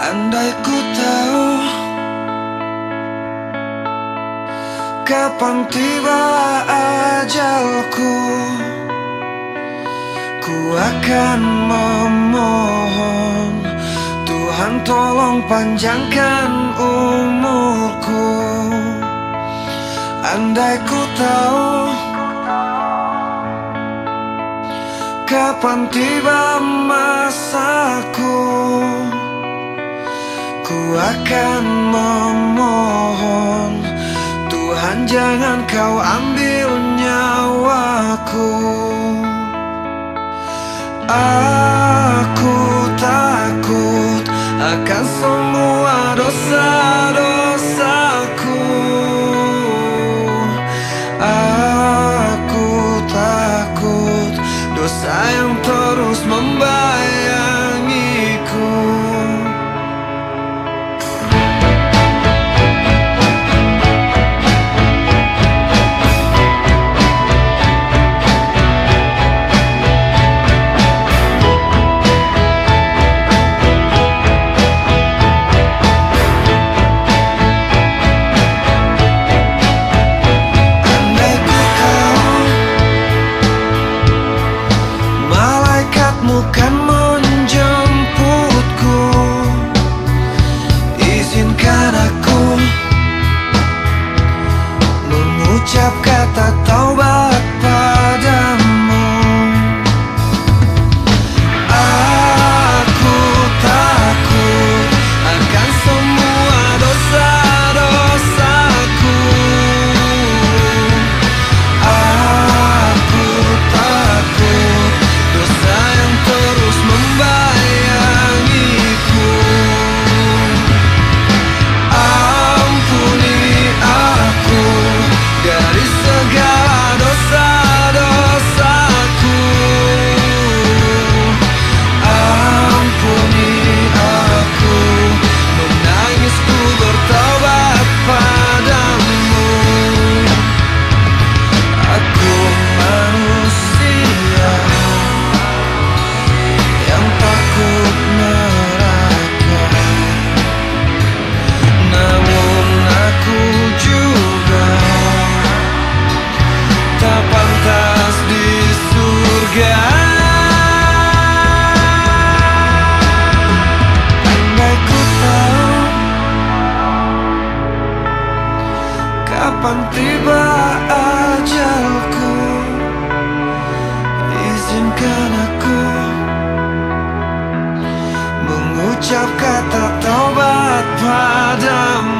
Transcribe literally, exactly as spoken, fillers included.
Andai ku tahu kapan tiba ajalku, ku akan memohon Tuhan tolong panjangkan umurku. Andai ku tahu kapan tiba masaku, ku akan memohon Tuhan jangan kau ambil nyawaku. Aku takut akan semua dosa-dosaku. Aku takut dosa yang terus membayangiku. Kan menjemputku, izinkan aku mengucap kata taubat padamu. Aku takut akan semua dosa-dosaku. Aku takut dosa yang terus membayangiku. Ampuni aku dari segala dosa-dosaku. Ampuni aku, menangisku bertaubat padamu. Aku manusia yang takut neraka, namun aku juga tak pantas di surga. Andai ku tahu kapan tiba ajalku, izinkan aku mengucap kata taubat padamu.